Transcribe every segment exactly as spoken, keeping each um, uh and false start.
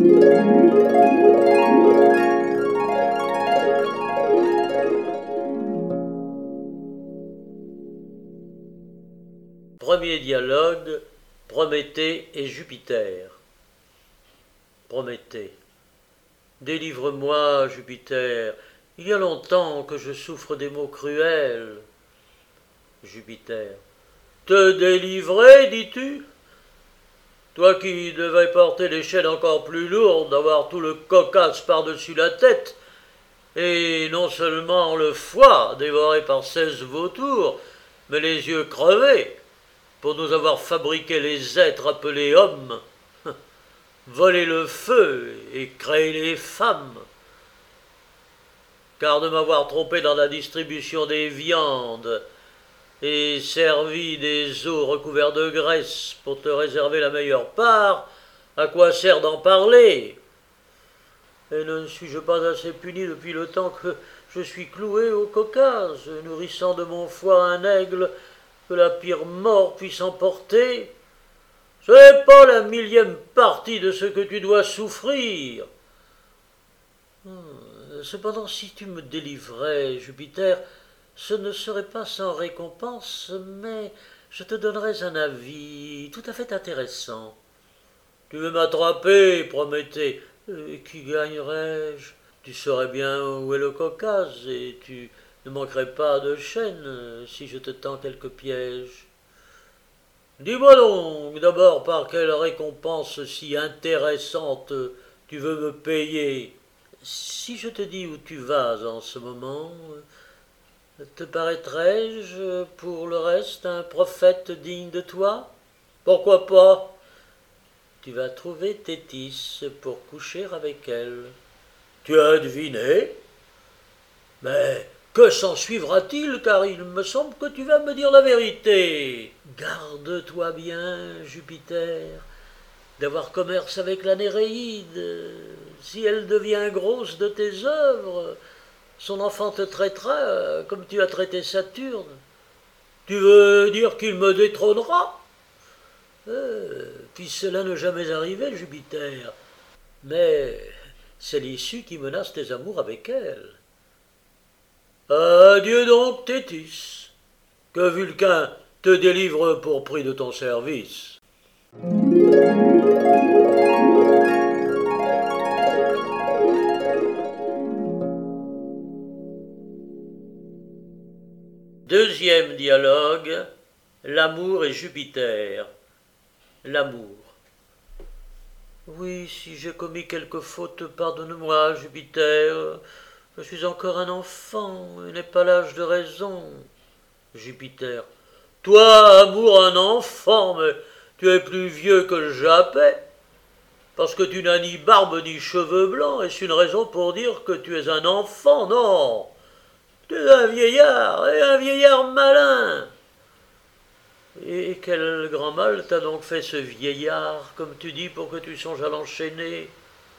Premier dialogue, Prométhée et Jupiter. Prométhée. Délivre-moi, Jupiter, il y a longtemps que je souffre des maux cruels. Jupiter. Te délivrer, dis-tu? Toi qui devais porter les chaînes encore plus lourdes, avoir tout le cocasse par-dessus la tête, et non seulement le foie dévoré par seize vautours, mais les yeux crevés, pour nous avoir fabriqué les êtres appelés hommes, volé le feu et créé les femmes. Car de m'avoir trompé dans la distribution des viandes et servi des os recouverts de graisse pour te réserver la meilleure part, à quoi sert d'en parler? Et ne suis-je pas assez puni depuis le temps que je suis cloué au Caucase, nourrissant de mon foie un aigle que la pire mort puisse emporter? Ce n'est pas la millième partie de ce que tu dois souffrir. Cependant, si tu me délivrais, Jupiter, ce ne serait pas sans récompense, mais je te donnerais un avis tout à fait intéressant. Tu veux m'attraper, Prométhée? Et qui gagnerais-je? Tu saurais bien où est le Caucase, et tu ne manquerais pas de chaînes si je te tends quelques pièges. Dis-moi donc, d'abord, par quelle récompense si intéressante tu veux me payer? Si je te dis où tu vas en ce moment, te paraîtrais-je, pour le reste, un prophète digne de toi? Pourquoi pas? Tu vas trouver Thétis pour coucher avec elle. Tu as deviné? Mais que s'en suivra-t-il, car il me semble que tu vas me dire la vérité. Garde-toi bien, Jupiter, d'avoir commerce avec la Néréide. Si elle devient grosse de tes œuvres, son enfant te traitera comme tu as traité Saturne. Tu veux dire qu'il me détrônera? euh, Puis cela n'est jamais arrivé, Jupiter. Mais c'est l'issue qui menace tes amours avec elle. Adieu donc, Thétis, que Vulcain te délivre pour prix de ton service. Deuxième dialogue, l'amour et Jupiter. L'amour. Oui, si j'ai commis quelque faute, pardonne-moi, Jupiter. Je suis encore un enfant, et n'ai pas l'âge de raison. Jupiter. Toi, amour, un enfant, mais tu es plus vieux que le Japet. Parce que tu n'as ni barbe ni cheveux blancs, est-ce une raison pour dire que tu es un enfant? Non. Tu es un vieillard, et un vieillard malin. Et quel grand mal t'a donc fait ce vieillard, comme tu dis, pour que tu songes à l'enchaîner?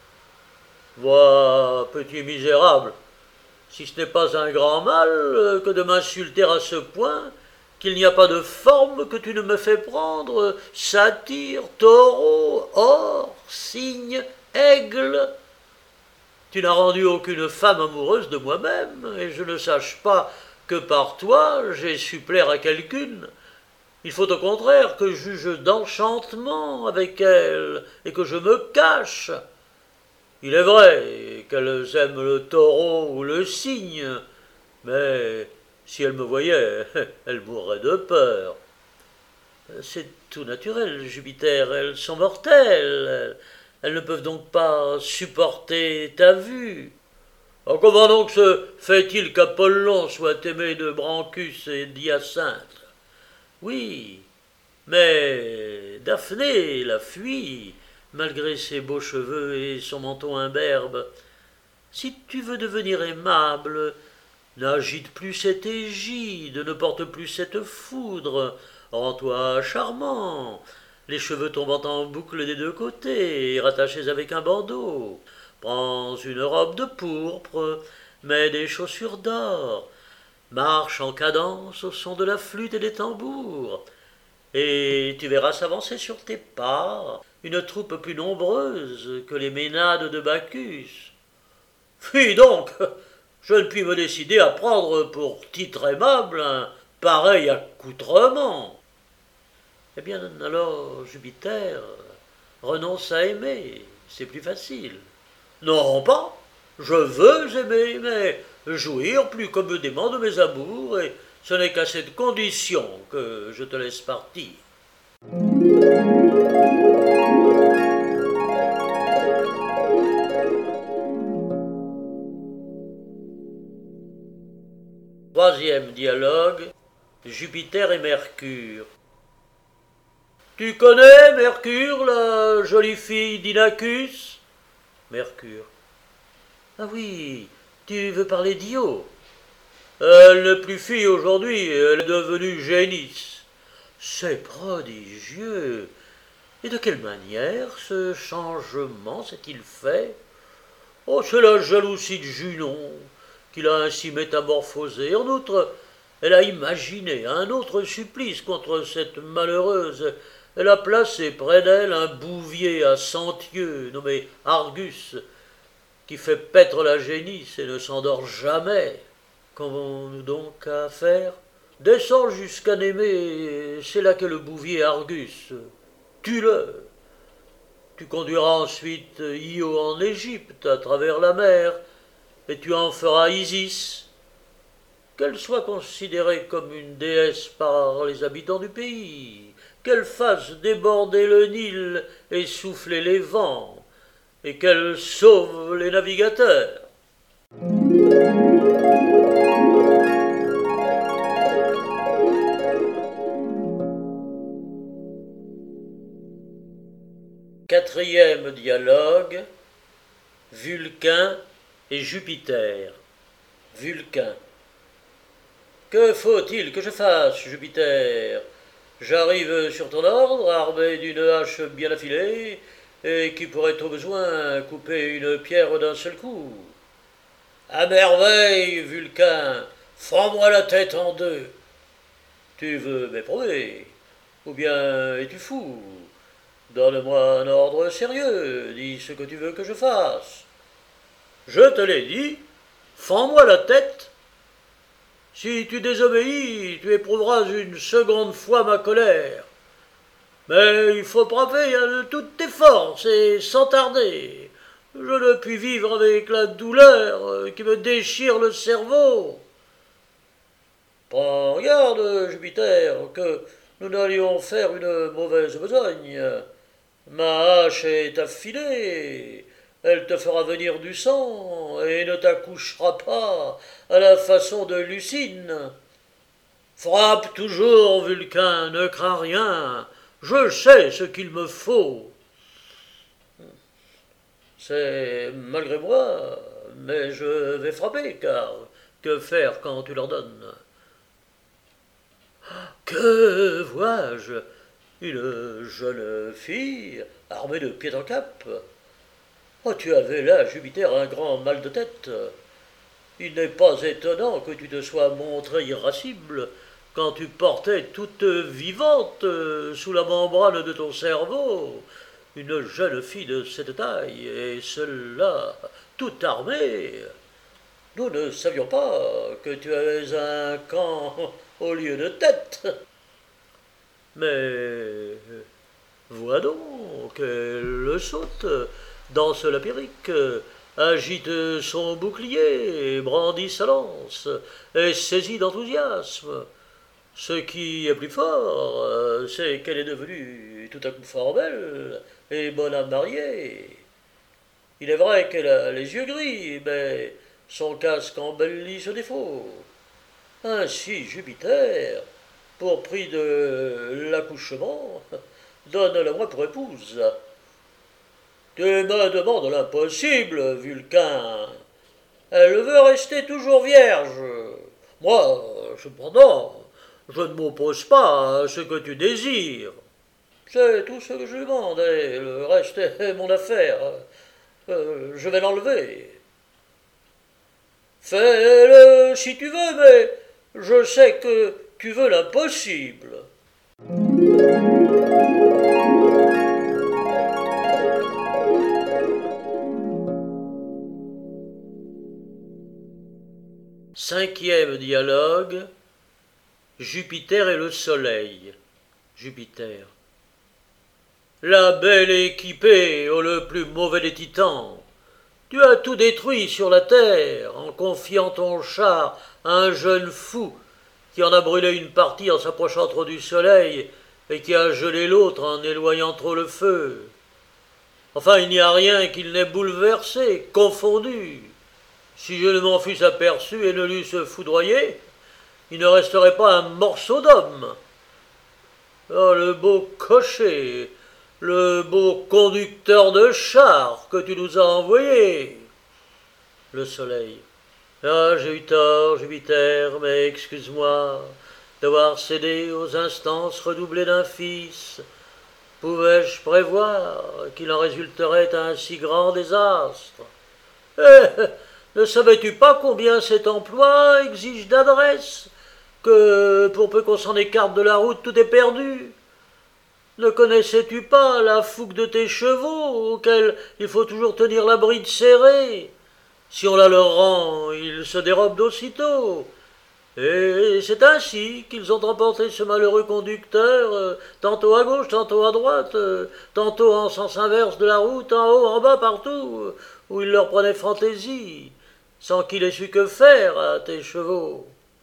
Vois, petit misérable, si ce n'est pas un grand mal que de m'insulter à ce point, qu'il n'y a pas de forme que tu ne me fais prendre, satyre, taureau, or, cygne, aigle. Tu n'as rendu aucune femme amoureuse de moi-même, et je ne sache pas que par toi j'ai su plaire à quelqu'une. Il faut au contraire que je juge d'enchantement avec elle, et que je me cache. Il est vrai qu'elles aiment le taureau ou le cygne, mais si elles me voyaient, elles mourraient de peur. C'est tout naturel, Jupiter, elles sont mortelles. Elles ne peuvent donc pas supporter ta vue. Oh, comment donc se fait-il qu'Apollon soit aimé de Brancus et d'Hyacinthe? Oui, mais Daphné la fuit, malgré ses beaux cheveux et son menton imberbe. Si tu veux devenir aimable, n'agite plus cette égide, ne porte plus cette foudre, rends-toi charmant, les cheveux tombant en boucle des deux côtés et rattachés avec un bandeau. Prends une robe de pourpre, mets des chaussures d'or, marche en cadence au son de la flûte et des tambours, et tu verras s'avancer sur tes pas une troupe plus nombreuse que les Ménades de Bacchus. Puis donc, je ne puis me décider à prendre pour titre aimable un pareil accoutrement. Eh bien, alors, Jupiter, renonce à aimer, c'est plus facile. Non pas, je veux aimer, mais jouir plus commodément de mes amours, et ce n'est qu'à cette condition que je te laisse partir. Troisième dialogue, Jupiter et Mercure. Tu connais Mercure, la jolie fille d'Inachus? Mercure. Ah oui, tu veux parler d'Io? Elle n'est plus fille aujourd'hui, elle est devenue génisse. C'est prodigieux. Et de quelle manière ce changement s'est-il fait? Oh, c'est la jalousie de Junon qui l'a ainsi métamorphosée. En outre, elle a imaginé un autre supplice contre cette malheureuse. Elle a placé près d'elle un bouvier à cent yeux nommé Argus, qui fait paître la génisse et ne s'endort jamais. Qu'avons-nous donc à faire? Descends jusqu'à Némée, c'est là qu'est le bouvier Argus. Tue-le. Tu conduiras ensuite Io en Égypte, à travers la mer, et tu en feras Isis. Qu'elle soit considérée comme une déesse par les habitants du pays, qu'elle fasse déborder le Nil et souffler les vents, et qu'elle sauve les navigateurs. Quatrième dialogue, Vulcain et Jupiter. Vulcain. Que faut-il que je fasse, Jupiter? J'arrive sur ton ordre, armé d'une hache bien affilée, et qui pourrait au besoin couper une pierre d'un seul coup. À merveille, Vulcain, fends-moi la tête en deux. Tu veux m'éprouver, ou bien es-tu fou? Donne-moi un ordre sérieux, dis ce que tu veux que je fasse. Je te l'ai dit, fends-moi la tête. Si tu désobéis, tu éprouveras une seconde fois ma colère. Mais il faut frapper de toutes tes forces et sans tarder. Je ne puis vivre avec la douleur qui me déchire le cerveau. Prends garde, Jupiter, que nous n'allions faire une mauvaise besogne. Ma hache est affilée, elle te fera venir du sang et ne t'accouchera pas à la façon de Lucine. Frappe toujours, Vulcain, ne crains rien, je sais ce qu'il me faut. C'est malgré moi, mais je vais frapper, car que faire quand tu l'ordonnes? Que vois-je? Une jeune fille, armée de pied en cap. Oh, tu avais là, Jupiter, un grand mal de tête. Il n'est pas étonnant que tu te sois montré irascible quand tu portais toute vivante sous la membrane de ton cerveau une jeune fille de cette taille, et celle-là, toute armée. Nous ne savions pas que tu avais un camp au lieu de tête. Mais vois donc, elle saute, danse la perruque, agite son bouclier, brandit sa lance, est saisie d'enthousiasme. Ce qui est plus fort, c'est qu'elle est devenue tout à coup fort belle et bonne à marier. Il est vrai qu'elle a les yeux gris, mais son casque embellit ce défaut. Ainsi, Jupiter, pour prix de l'accouchement, donne-la-moi pour épouse. Tu me demandes l'impossible, Vulcain. Elle veut rester toujours vierge. Moi, cependant, je ne m'oppose pas à ce que tu désires. C'est tout ce que je demande, et le reste est mon affaire. Euh, je vais l'enlever. Fais-le si tu veux, mais je sais que tu veux l'impossible. Cinquième dialogue, Jupiter et le soleil. Jupiter. La belle équipée, ô le plus mauvais des titans, tu as tout détruit sur la terre en confiant ton char à un jeune fou qui en a brûlé une partie en s'approchant trop du soleil et qui a gelé l'autre en éloignant trop le feu. Enfin, il n'y a rien qui n'ait bouleversé, confondu. Si je ne m'en fusse aperçu et ne l'eusse foudroyé, il ne resterait pas un morceau d'homme. Oh, le beau cocher, le beau conducteur de char que tu nous as envoyé. Le soleil. Ah, j'ai eu tort, Jupiter, mais excuse-moi d'avoir cédé aux instances redoublées d'un fils. Pouvais-je prévoir qu'il en résulterait un si grand désastre? Eh, ne savais-tu pas combien cet emploi exige d'adresse, que pour peu qu'on s'en écarte de la route, tout est perdu? Ne connaissais-tu pas la fougue de tes chevaux, auxquels il faut toujours tenir la bride serrée? Si on la leur rend, ils se dérobent d'aussitôt. Et c'est ainsi qu'ils ont emporté ce malheureux conducteur, euh, tantôt à gauche, tantôt à droite, euh, tantôt en sens inverse de la route, en haut, en bas, partout, euh, où il leur prenait fantaisie, sans qu'il ait su que faire à tes chevaux.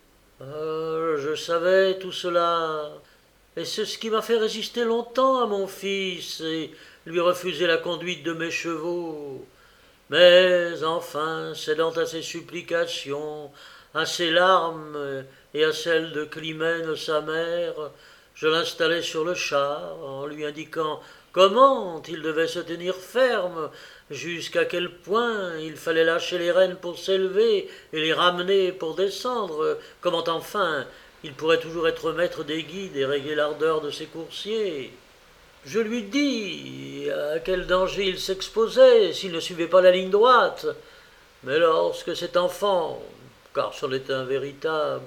Euh, je savais tout cela, et c'est ce qui m'a fait résister longtemps à mon fils, et lui refuser la conduite de mes chevaux. Mais enfin, cédant à ses supplications, à ses larmes et à celles de Clymène sa mère, je l'installai sur le char en lui indiquant comment il devait se tenir ferme, jusqu'à quel point il fallait lâcher les rênes pour s'élever et les ramener pour descendre, comment enfin il pourrait toujours être maître des guides et régler l'ardeur de ses coursiers. Je lui dis à quel danger il s'exposait s'il ne suivait pas la ligne droite, mais lorsque cet enfant, car c'en est un véritable,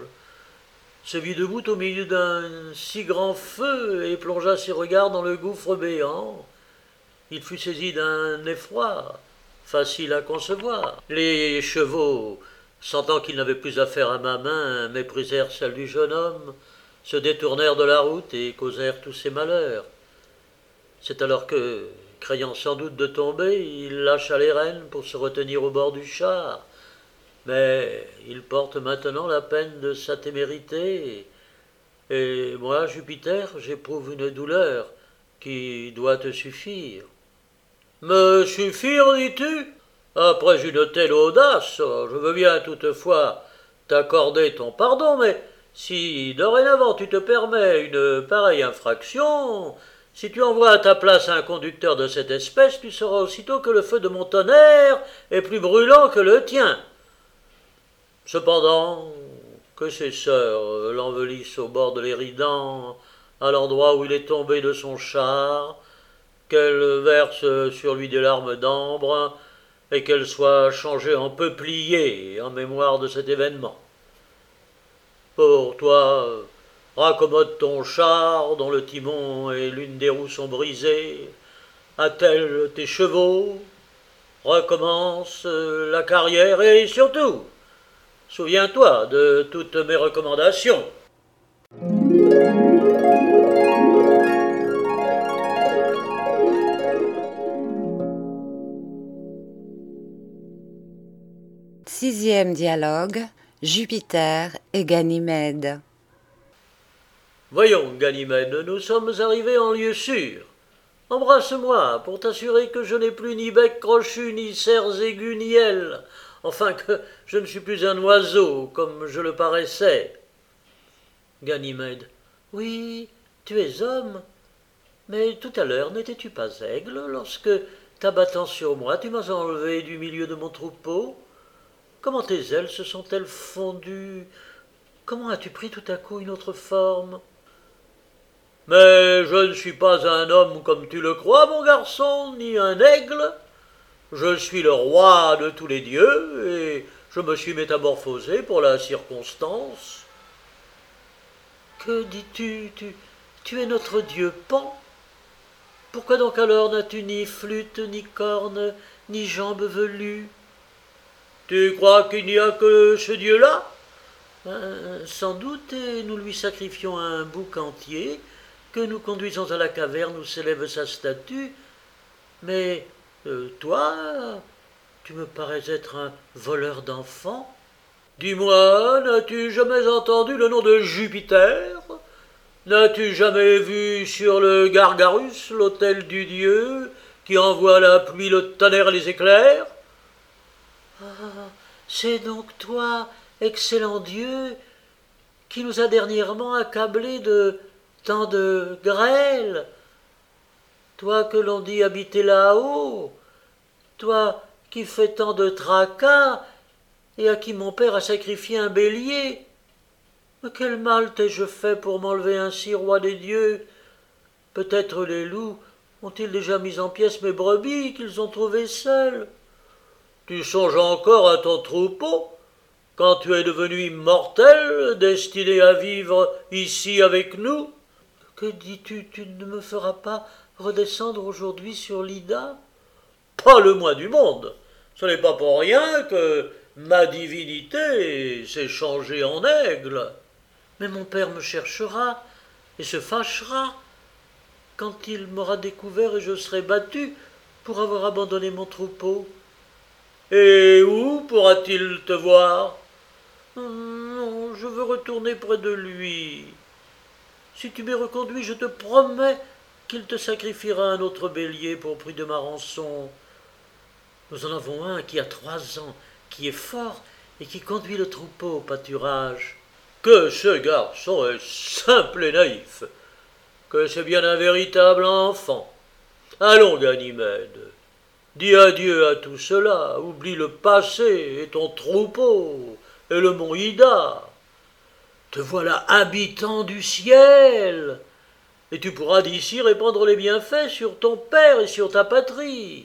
se vit debout au milieu d'un si grand feu et plongea ses regards dans le gouffre béant, il fut saisi d'un effroi facile à concevoir. Les chevaux, sentant qu'ils n'avaient plus affaire à ma main, méprisèrent celle du jeune homme, se détournèrent de la route et causèrent tous ses malheurs. C'est alors que, craignant sans doute de tomber, il lâcha les rênes pour se retenir au bord du char. Mais il porte maintenant la peine de sa témérité, et moi, Jupiter, j'éprouve une douleur qui doit te suffire. Me suffire, dis-tu? Après une telle audace, je veux bien toutefois t'accorder ton pardon, mais si dorénavant tu te permets une pareille infraction, si tu envoies à ta place un conducteur de cette espèce, tu sauras aussitôt que le feu de mon tonnerre est plus brûlant que le tien. Cependant, que ses sœurs l'envelissent au bord de l'Éridan, à l'endroit où il est tombé de son char, qu'elles versent sur lui des larmes d'ambre, et qu'elle soit changée en peuplier en mémoire de cet événement. Pour toi, raccommode ton char dont le timon et l'une des roues sont brisées, attelle tes chevaux, recommence la carrière et surtout, souviens-toi de toutes mes recommandations. Sixième dialogue, Jupiter et Ganymède. Voyons, Ganymède, nous sommes arrivés en lieu sûr. Embrasse-moi pour t'assurer que je n'ai plus ni bec crochu, ni serres aiguës, ni ailes, enfin que je ne suis plus un oiseau, comme je le paraissais. Ganymède. Oui, tu es homme, mais tout à l'heure n'étais-tu pas aigle lorsque, t'abattant sur moi, tu m'as enlevé du milieu de mon troupeau? Comment tes ailes se sont-elles fondues? Comment as-tu pris tout à coup une autre forme? Mais je ne suis pas un homme comme tu le crois, mon garçon, ni un aigle. Je suis le roi de tous les dieux, et je me suis métamorphosé pour la circonstance. Que dis-tu? Tu, tu es notre dieu Pan? Pourquoi donc alors n'as-tu ni flûte, ni cornes, ni jambes velues? Tu crois qu'il n'y a que ce dieu-là? Euh, sans doute, et nous lui sacrifions un bouc entier, que nous conduisons à la caverne où s'élève sa statue. Mais euh, toi, tu me parais être un voleur d'enfants. Dis-moi, n'as-tu jamais entendu le nom de Jupiter? N'as-tu jamais vu sur le Gargarus, l'autel du dieu, qui envoie la pluie, le tonnerre et les éclairs? Ah, c'est donc toi, excellent Dieu, qui nous a dernièrement accablés de tant de grêle. Toi que l'on dit habiter là-haut, toi qui fais tant de tracas et à qui mon père a sacrifié un bélier. Mais quel mal t'ai-je fait pour m'enlever ainsi, roi des dieux? Peut-être les loups ont-ils déjà mis en pièces mes brebis qu'ils ont trouvées seules? Tu songes encore à ton troupeau, quand tu es devenu immortel, destiné à vivre ici avec nous? Que dis-tu, tu ne me feras pas redescendre aujourd'hui sur l'Ida? Pas le moins du monde. Ce n'est pas pour rien que ma divinité s'est changée en aigle. Mais mon père me cherchera et se fâchera quand il m'aura découvert et je serai battu pour avoir abandonné mon troupeau. Et où pourra-t-il te voir? Non, je veux retourner près de lui. Si tu m'es reconduit, je te promets qu'il te sacrifiera un autre bélier pour prix de ma rançon. Nous en avons un qui a trois ans, qui est fort et qui conduit le troupeau au pâturage. Que ce garçon est simple et naïf, que c'est bien un véritable enfant. Allons, Ganymède, dis adieu à tout cela, oublie le passé et ton troupeau et le mont Ida. Te voilà habitant du ciel, et tu pourras d'ici répandre les bienfaits sur ton père et sur ta patrie.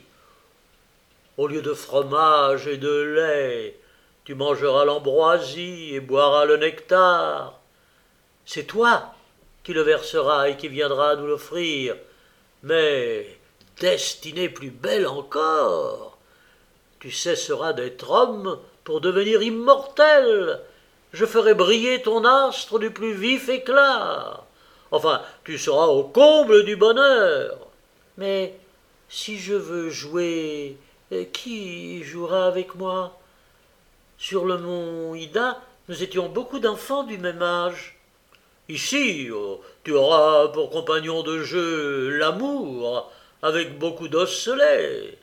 Au lieu de fromage et de lait, tu mangeras l'ambroisie et boiras le nectar. C'est toi qui le verseras et qui viendras nous l'offrir, mais destinée plus belle encore. Tu cesseras d'être homme pour devenir immortel. Je ferai briller ton astre du plus vif éclat. Enfin, tu seras au comble du bonheur. Mais si je veux jouer, qui jouera avec moi? Sur le mont Ida, nous étions beaucoup d'enfants du même âge. Ici, oh, tu auras pour compagnon de jeu l'amour, avec beaucoup d'osselets.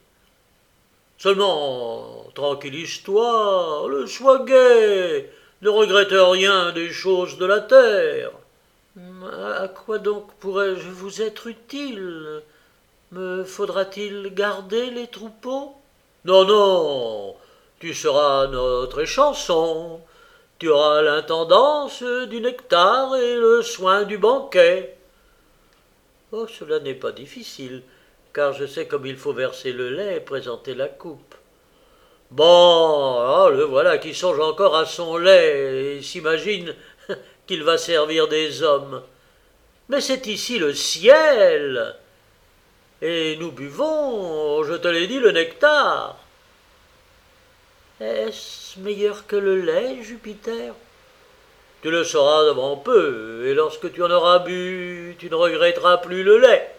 Seulement, tranquillise-toi, le sois gai, ne regrette rien des choses de la terre. À quoi donc pourrais-je vous être utile? Me faudra-t-il garder les troupeaux? Non, non, tu seras notre échanson. Tu auras l'intendance du nectar et le soin du banquet. Oh, cela n'est pas difficile, car je sais comme il faut verser le lait et présenter la coupe. Bon, oh, le voilà qui songe encore à son lait et s'imagine qu'il va servir des hommes. Mais c'est ici le ciel, et nous buvons, je te l'ai dit, le nectar. Est-ce meilleur que le lait, Jupiter? Tu le sauras devant peu, et lorsque tu en auras bu, tu ne regretteras plus le lait.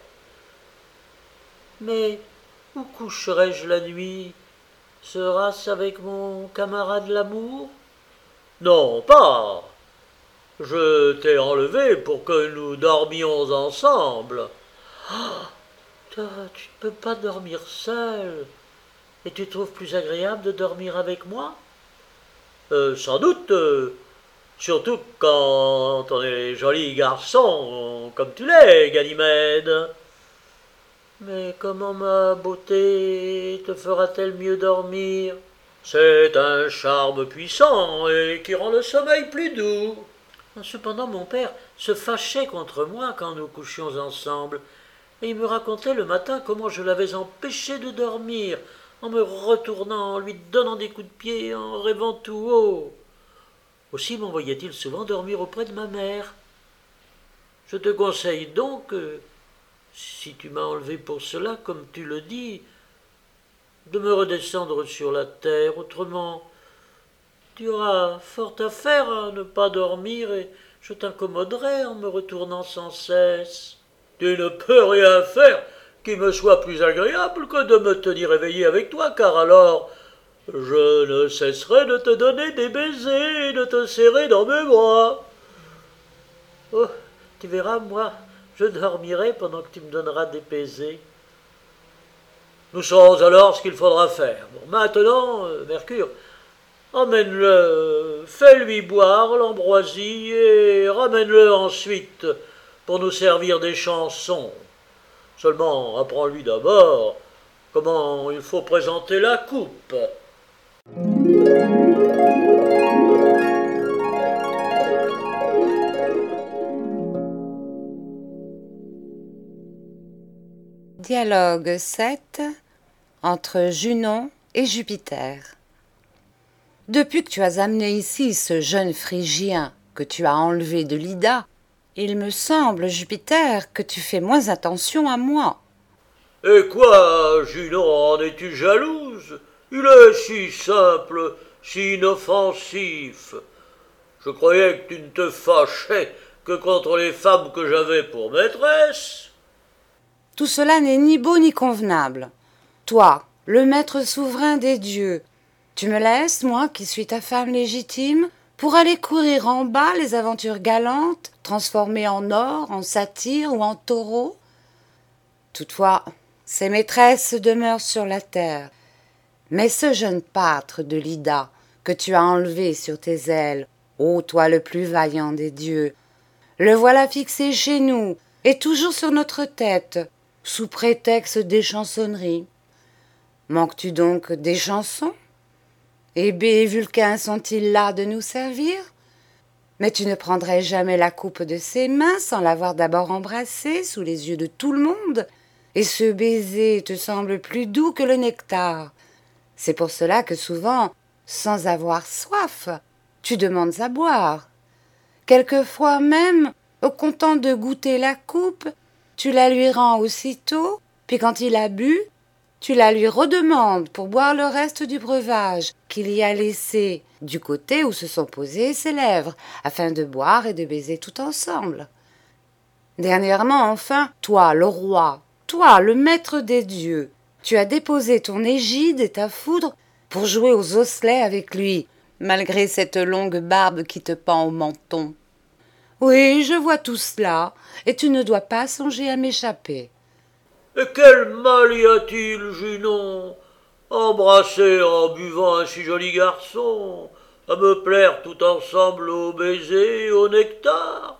Mais où coucherai-je la nuit? Sera-ce avec mon camarade l'amour? Non, pas. Je t'ai enlevé pour que nous dormions ensemble. Ah, tu ne peux pas dormir seul. Et tu trouves plus agréable de dormir avec moi? euh, Sans doute, euh, surtout quand on est joli garçon, comme tu l'es, Ganymède. Mais comment ma beauté te fera-t-elle mieux dormir? C'est un charme puissant et qui rend le sommeil plus doux. Cependant, mon père se fâchait contre moi quand nous couchions ensemble, et il me racontait le matin comment je l'avais empêché de dormir, en me retournant, en lui donnant des coups de pied, en rêvant tout haut. Aussi m'envoyait-il souvent dormir auprès de ma mère. Je te conseille donc, si tu m'as enlevé pour cela, comme tu le dis, de me redescendre sur la terre, autrement Tu auras fort à faire à ne pas dormir et je t'incommoderai en me retournant sans cesse. Tu ne peux rien faire qui me soit plus agréable que de me tenir éveillé avec toi, car alors je ne cesserai de te donner des baisers et de te serrer dans mes bras. Oh, tu verras, moi, je dormirai pendant que tu me donneras des baisers. Nous saurons alors ce qu'il faudra faire. Bon, maintenant, euh, Mercure, emmène-le, fais-lui boire l'ambroisie et ramène-le ensuite pour nous servir des chansons. Seulement, apprends-lui d'abord comment il faut présenter la coupe. Dialogue sept entre Junon et Jupiter. Depuis que tu as amené ici ce jeune Phrygien que tu as enlevé de l'Ida, il me semble, Jupiter, que tu fais moins attention à moi. Et quoi, Junon, en es-tu jalouse? Il est si simple, si inoffensif. Je croyais que tu ne te fâchais que contre les femmes que j'avais pour maîtresse. Tout cela n'est ni beau ni convenable. Toi, le maître souverain des dieux, tu me laisses, moi qui suis ta femme légitime, pour aller courir en bas les aventures galantes, transformées en or, en satyre ou en taureau? Toutefois, ces maîtresses demeurent sur la terre. Mais ce jeune pâtre de l'Ida, que tu as enlevé sur tes ailes, ô toi le plus vaillant des dieux, le voilà fixé chez nous, et toujours sur notre tête, sous prétexte des chansonneries. Manques-tu donc des chansons? Hébé et Vulcain sont-ils là de nous servir? Mais tu ne prendrais jamais la coupe de ses mains sans l'avoir d'abord embrassée sous les yeux de tout le monde, et ce baiser te semble plus doux que le nectar. C'est pour cela que souvent, sans avoir soif, tu demandes à boire. Quelquefois même, au content de goûter la coupe, tu la lui rends aussitôt, puis quand il a bu, tu la lui redemandes pour boire le reste du breuvage qu'il y a laissé du côté où se sont posées ses lèvres, afin de boire et de baiser tout ensemble. Dernièrement, enfin, toi, le roi, toi, le maître des dieux, tu as déposé ton égide et ta foudre pour jouer aux osselets avec lui, malgré cette longue barbe qui te pend au menton. Oui, je vois tout cela, et tu ne dois pas songer à m'échapper. Et quel mal y a-t-il, Junon, embrasser en buvant un si joli garçon, à me plaire tout ensemble au baiser et au nectar?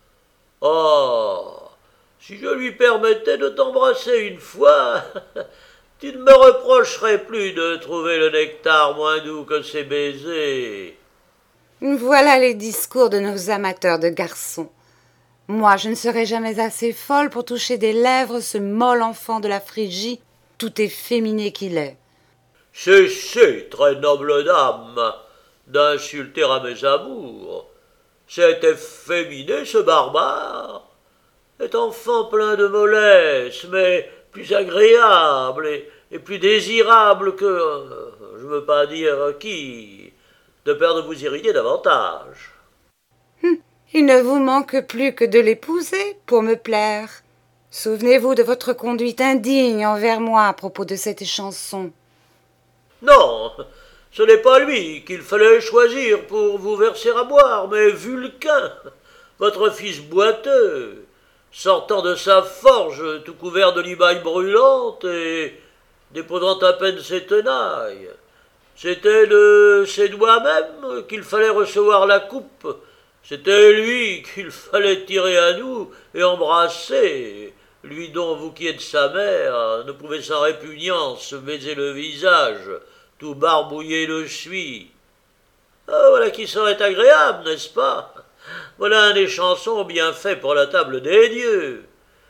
Ah, si je lui permettais de t'embrasser une fois, tu ne me reprocherais plus de trouver le nectar moins doux que ses baisers. Voilà les discours de nos amateurs de garçons. Moi, je ne serai jamais assez folle pour toucher des lèvres ce mol enfant de la Phrygie, tout efféminé qu'il est. Cessez, très noble dame, d'insulter à mes amours. Cet efféminé, ce barbare, est enfant plein de mollesse, mais plus agréable et, et plus désirable que, euh, je ne veux pas dire qui, de peur de vous irriter davantage. Hum, il ne vous manque plus que de l'épouser pour me plaire. Souvenez-vous de votre conduite indigne envers moi à propos de cette chanson. Non, ce n'est pas lui qu'il fallait choisir pour vous verser à boire, mais Vulcain, votre fils boiteux, sortant de sa forge tout couvert de limailles brûlantes et déposant à peine ses tenailles. C'était de ses doigts même qu'il fallait recevoir la coupe. C'était lui qu'il fallait tirer à nous et embrasser, lui dont vous qui êtes sa mère ne pouvez sans répugnance baiser le visage, tout barbouillé de suie. Ah, voilà qui serait agréable, n'est-ce pas? Voilà un des chansons bien fait pour la table des dieux.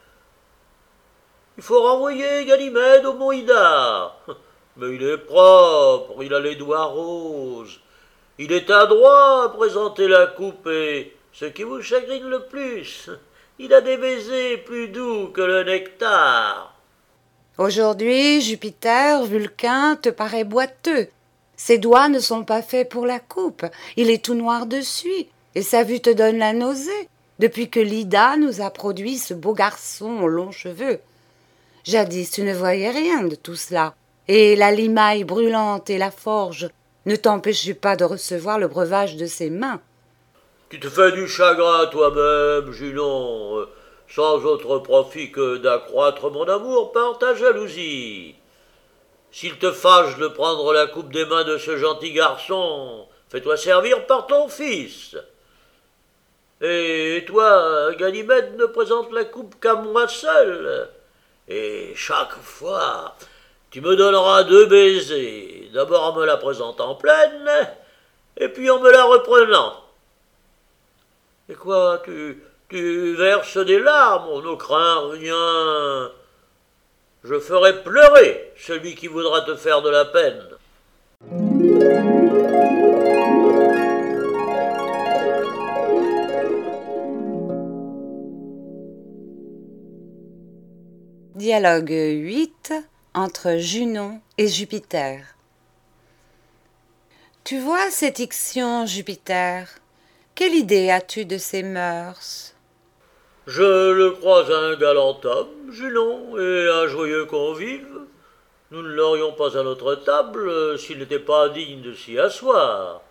Il faut renvoyer Ganymède au mont Ida. Mais il est propre, il a les doigts roses. Il est adroit à présenter la coupe et, ce qui vous chagrine le plus, il a des baisers plus doux que le nectar. Aujourd'hui, Jupiter, Vulcain, te paraît boiteux. Ses doigts ne sont pas faits pour la coupe, il est tout noir dessus, et sa vue te donne la nausée, depuis que Lida nous a produit ce beau garçon aux longs cheveux. Jadis tu ne voyais rien de tout cela, et la limaille brûlante et la forge ne t'empêchaient pas de recevoir le breuvage de ses mains. Tu te fais du chagrin toi-même, Junon, euh, sans autre profit que d'accroître mon amour par ta jalousie. S'il te fâche de prendre la coupe des mains de ce gentil garçon, fais-toi servir par ton fils. Et toi, Ganymède ne présente la coupe qu'à moi seul. Et chaque fois, tu me donneras deux baisers, d'abord en me la présentant pleine, et puis en me la reprenant. Et quoi, tu, tu verses des larmes, on ne craint rien. Je ferai pleurer celui qui voudra te faire de la peine. Dialogue huit entre Junon et Jupiter. Tu vois cette ixion, Jupiter? Quelle idée as-tu de ses mœurs? Je le crois un galant homme, Junon, et un joyeux convive. Nous ne l'aurions pas à notre table s'il n'était pas digne de s'y asseoir.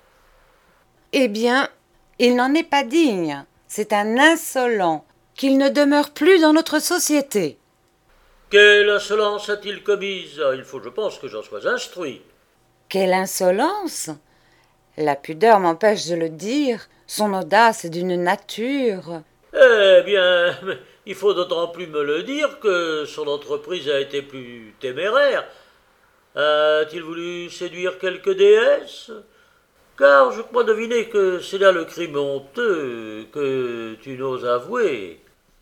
Eh bien, il n'en est pas digne. C'est un insolent, qu'il ne demeure plus dans notre société. Quelle insolence a-t-il commise? Il faut, je pense, que j'en sois instruit. Quelle insolence! La pudeur m'empêche de le dire. Son audace est d'une nature. Eh bien, il faut d'autant plus me le dire que son entreprise a été plus téméraire. A-t-il voulu séduire quelque déesse? Car je crois deviner que c'est là le crime honteux que tu n'oses avouer.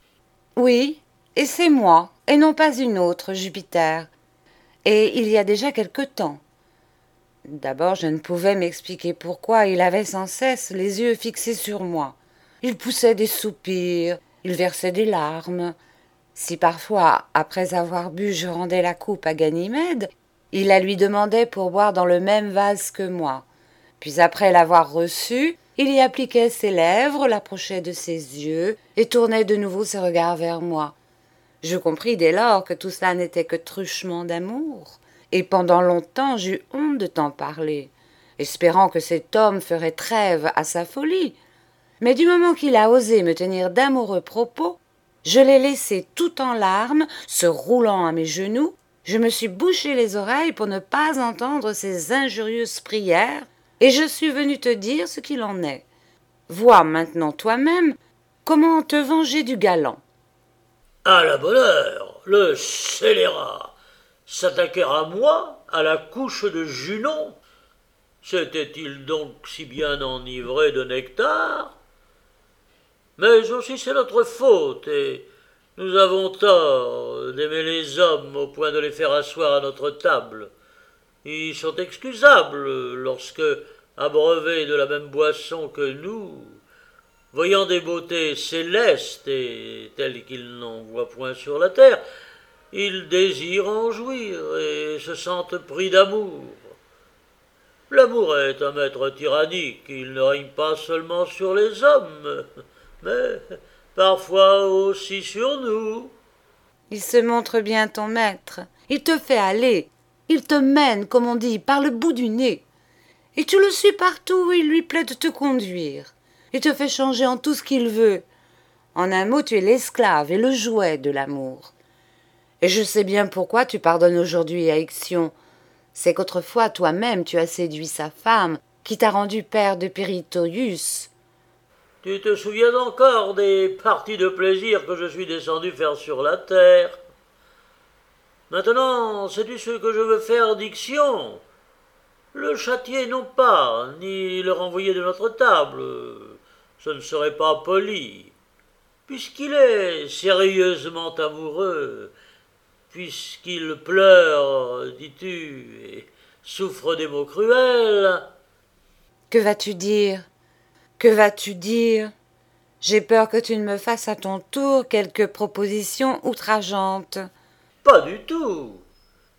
Oui, et c'est moi, et non pas une autre, Jupiter. Et il y a déjà quelque temps. D'abord, je ne pouvais m'expliquer pourquoi il avait sans cesse les yeux fixés sur moi. Il poussait des soupirs, il versait des larmes. Si parfois, après avoir bu, je rendais la coupe à Ganymède, il la lui demandait pour boire dans le même vase que moi. Puis après l'avoir reçue, il y appliquait ses lèvres, l'approchait de ses yeux et tournait de nouveau ses regards vers moi. Je compris dès lors que tout cela n'était que truchement d'amour, et pendant longtemps j'eus honte de t'en parler, espérant que cet homme ferait trêve à sa folie. Mais du moment qu'il a osé me tenir d'amoureux propos, je l'ai laissé tout en larmes, se roulant à mes genoux. Je me suis bouché les oreilles pour ne pas entendre ses injurieuses prières, et je suis venu te dire ce qu'il en est. Vois maintenant toi-même comment te venger du galant. À la bonne heure, le scélérat s'attaquer à moi, à la couche de Junon. S'était-il donc si bien enivré de nectar? Mais aussi c'est notre faute, et nous avons tort d'aimer les hommes au point de les faire asseoir à notre table. Ils sont excusables lorsque, abreuvés de la même boisson que nous, voyant des beautés célestes et telles qu'ils n'en voient point sur la terre, ils désirent en jouir et se sentent pris d'amour. L'amour est un maître tyrannique, il ne règne pas seulement sur les hommes, mais parfois aussi sur nous. Il se montre bien ton maître, il te fait aller, il te mène, comme on dit, par le bout du nez. Et tu le suis partout où il lui plaît de te conduire. Il te fait changer en tout ce qu'il veut. En un mot, tu es l'esclave et le jouet de l'amour. Et je sais bien pourquoi tu pardonnes aujourd'hui à Ixion. C'est qu'autrefois, toi-même, tu as séduit sa femme, qui t'a rendu père de Péritoïus. Tu te souviens encore des parties de plaisir que je suis descendu faire sur la terre? Maintenant, sais-tu ce que je veux faire d'Ixion? Le châtier non pas, ni le renvoyer de notre table. Ce ne serait pas poli. Puisqu'il est sérieusement amoureux, puisqu'il pleure, dis-tu, et souffre des maux cruels. Que vas-tu dire? Que vas-tu dire? J'ai peur que tu ne me fasses à ton tour quelque proposition outrageante. Pas du tout.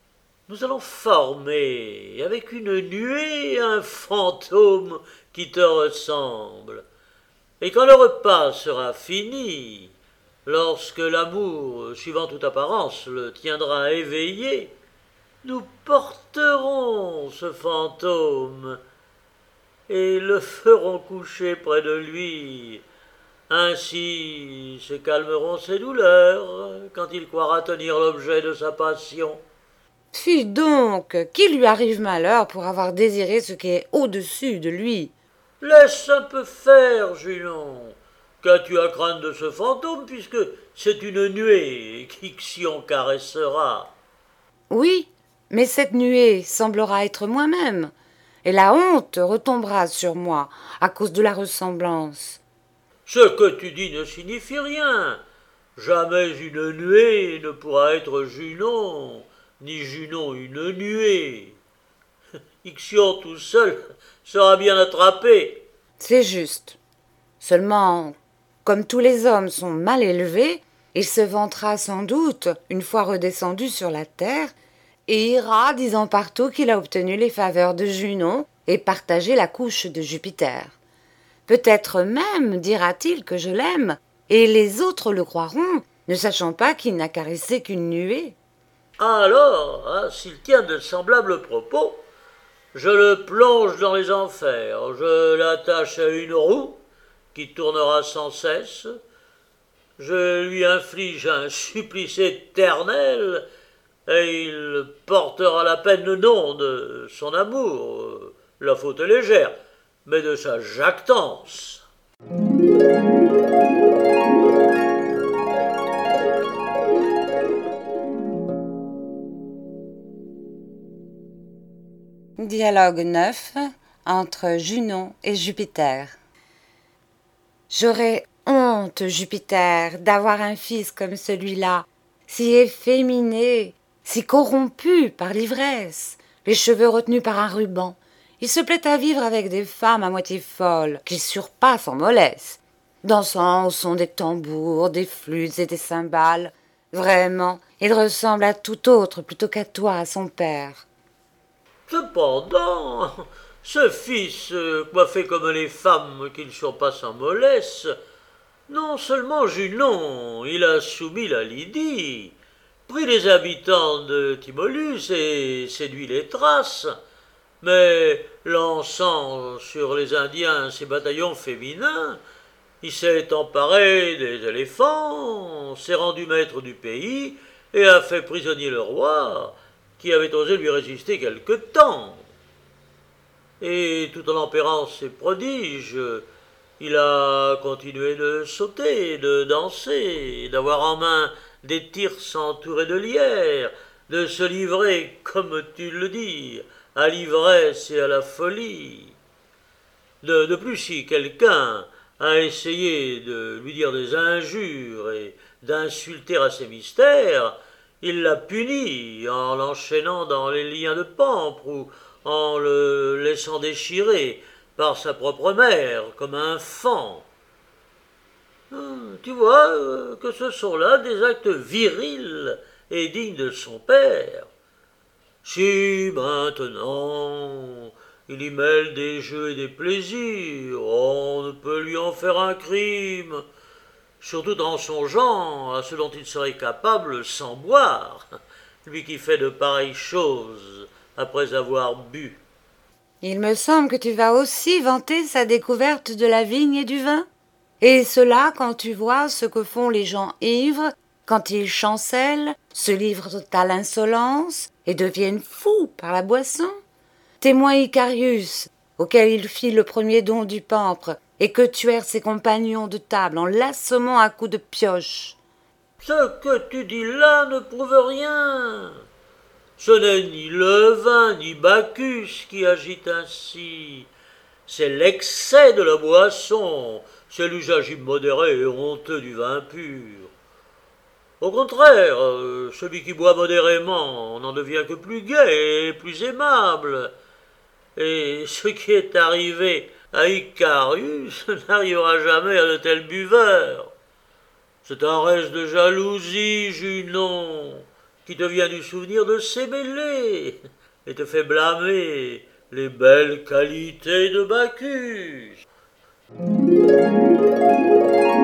Nous allons former avec une nuée un fantôme qui te ressemble. Et quand le repas sera fini, lorsque l'amour, suivant toute apparence, le tiendra éveillé, nous porterons ce fantôme et le ferons coucher près de lui. Ainsi se calmeront ses douleurs quand il croira tenir l'objet de sa passion. Fi donc, qu'il lui arrive malheur pour avoir désiré ce qui est au-dessus de lui. Laisse un peu faire, Junon. Qu'as-tu à craindre de ce fantôme, puisque c'est une nuée qu'Ixion caressera? Oui, mais cette nuée semblera être moi-même, et la honte retombera sur moi à cause de la ressemblance. Ce que tu dis ne signifie rien. Jamais une nuée ne pourra être Junon, ni Junon une nuée. Ixion tout seul sera bien attrapé. C'est juste. Seulement, comme tous les hommes sont mal élevés, il se vantera sans doute, une fois redescendu sur la terre, et ira disant partout qu'il a obtenu les faveurs de Junon et partagé la couche de Jupiter. Peut-être même dira-t-il que je l'aime, et les autres le croiront, ne sachant pas qu'il n'a caressé qu'une nuée. Alors, hein, s'il tient de semblables propos, je le plonge dans les enfers, je l'attache à une roue qui tournera sans cesse, je lui inflige un supplice éternel, et il portera la peine non de son amour, la faute est légère, mais de sa jactance. Dialogue neuf entre Junon et Jupiter. J'aurais honte, Jupiter, d'avoir un fils comme celui-là, si efféminé, si corrompu par l'ivresse, les cheveux retenus par un ruban. Il se plaît à vivre avec des femmes à moitié folles, qui surpassent en mollesse, dansant au son des tambours, des flûtes et des cymbales. Vraiment, il ressemble à tout autre plutôt qu'à toi, à son père. Cependant, ce fils euh, coiffé comme les femmes qu'il surpasse en mollesse, non seulement Junon, il a soumis la Lydie, pris les habitants de Tymolus et séduit les Thraces, mais lançant sur les Indiens ses bataillons féminins, il s'est emparé des éléphants, s'est rendu maître du pays et a fait prisonnier le roi, qui avait osé lui résister quelque temps. Et tout en empérant ses prodiges, il a continué de sauter, de danser, d'avoir en main des tirses entourés de lierre, de se livrer, comme tu le dis, à l'ivresse et à la folie. De, de plus, si quelqu'un a essayé de lui dire des injures et d'insulter à ses mystères, il l'a puni en l'enchaînant dans les liens de pampre ou en le laissant déchirer par sa propre mère comme un faon. Tu vois que ce sont là des actes virils et dignes de son père. Si maintenant il y mêle des jeux et des plaisirs, on ne peut lui en faire un crime, surtout en songeant à ce dont il serait capable sans boire, lui qui fait de pareilles choses après avoir bu. Il me semble que tu vas aussi vanter sa découverte de la vigne et du vin. Et cela quand tu vois ce que font les gens ivres, quand ils chancellent, se livrent à l'insolence et deviennent fous par la boisson. Témoin Icarius, auquel il fit le premier don du pampre, et que tuèrent ses compagnons de table en l'assommant à coups de pioche. Ce que tu dis là ne prouve rien. Ce n'est ni le vin ni Bacchus qui agite ainsi. C'est l'excès de la boisson, c'est l'usage immodéré et honteux du vin pur. Au contraire, celui qui boit modérément n'en devient que plus gai et plus aimable. Et ce qui est arrivé à Icarius n'arrivera jamais à de tels buveurs. C'est un reste de jalousie, Junon, qui te vient du souvenir de Sémélé, et te fait blâmer les belles qualités de Bacchus.